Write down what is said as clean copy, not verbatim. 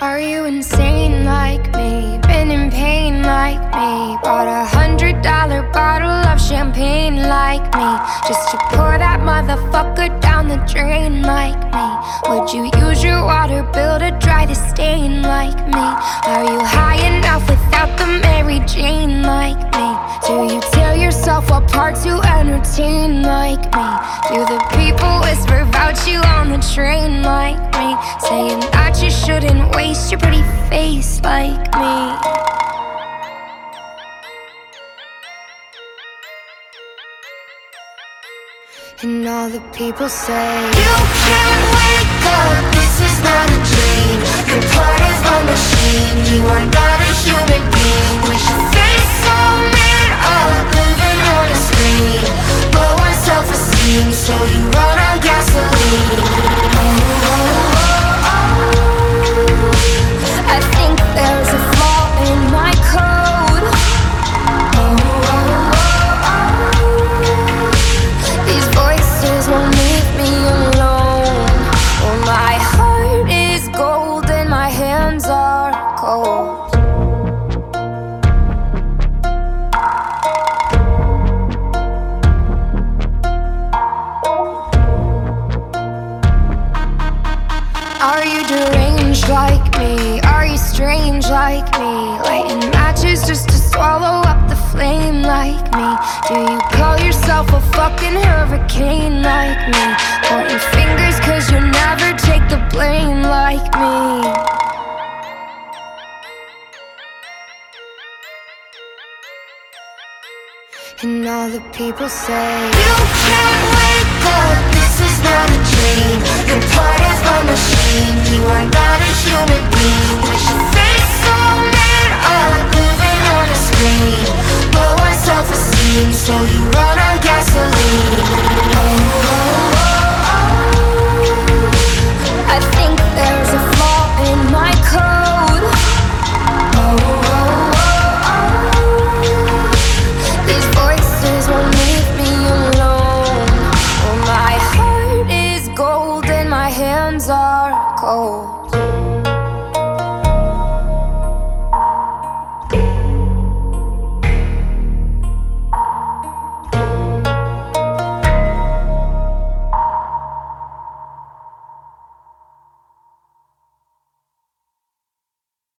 Are you insane like me? Been in pain like me? Bought $100 bottle of champagne like me, just to pour that motherfucker down the drain like me? Would you use your water bill to dry the stain like me? Are you high enough without the Mary Jane like me? Do you tear yourself apart to entertain like me? Do the people whisper about you on the train like me, saying that you shouldn't waste your pretty face like me? And all the people say, you can't wake up, this is not a dream. You're part of a machine, you are not a human being. With your face so made up, living on a screen. Low on self-esteem, so you run on gasoline. I think there's a flaw in my code. These voices won't leave me alone. Oh, my heart is gold and my hands are cold. Are you deranged like me? Are you strange like me? Lighting matches just to swallow up the flame like me? Do you call yourself a fucking hurricane like me? Pointing fingers cause you never take the blame like me. And all the people say, you can't wake up, this is not a dream. You're part of a machine.